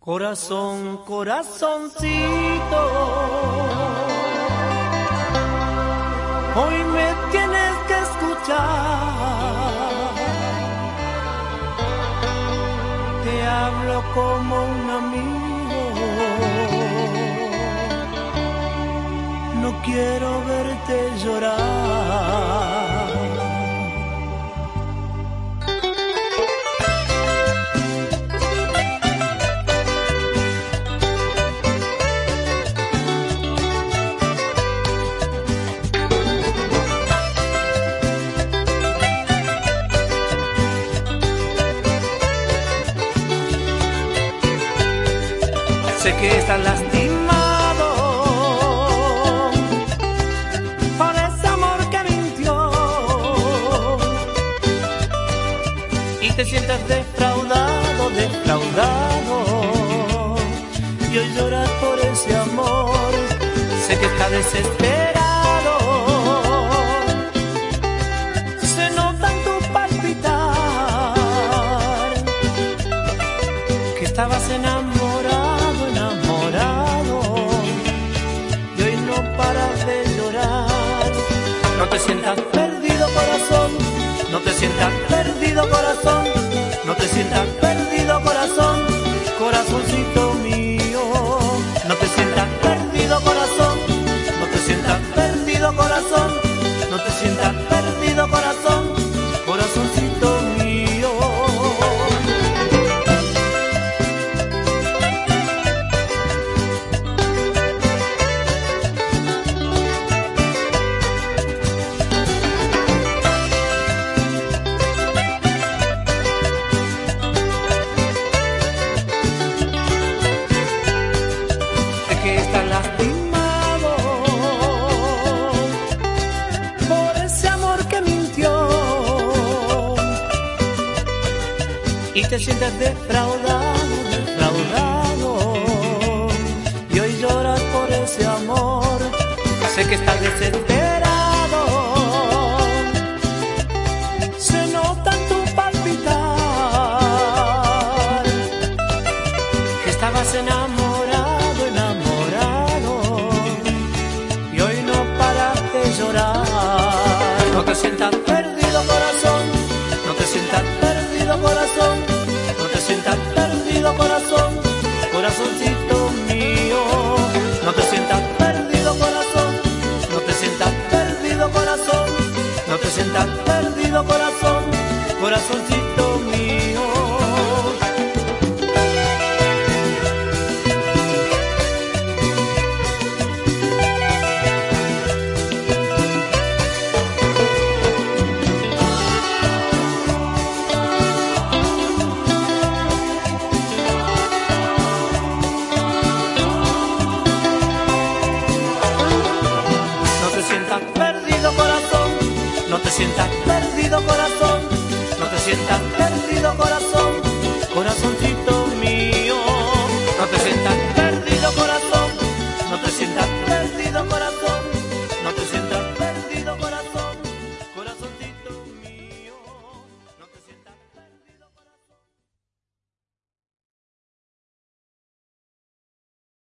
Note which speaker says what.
Speaker 1: Corazón, corazoncito, hoy me tienes que escuchar. Te hablo como un amigo, no quiero verte llorar. Sé que estás lastimado por ese amor que mintió y te sientes defraudado, defraudado, y hoy lloras por ese amor. Sé que estás desesperado, se nota en tu palpitar que estabas enamorado, y hoy no paras de llorar. No te sientas perdido, corazón, no te sientas perdido, corazón, no te sientas perdido, corazón, corazoncito mío. No te sientas perdido, corazón, no te sientas perdido, corazón, no te sientas perdido, corazón, corazoncito mío. Está lastimado por ese amor que mintió y te sientes defraudado, defraudado, y hoy lloras por ese amor. Sé que estás desesperado, se nota en tu palpitar que estabas enamorado, llorar. No te sientas perdido, corazón, no te sientas perdido, corazón, no te sientas perdido, corazón, corazoncito mío. No te sientas perdido, corazón, no te sientas perdido, corazón, no te sientas perdido, corazón, corazoncito mío. Perdido, corazón, no te sientas perdido, corazón, no te sientas perdido, corazón.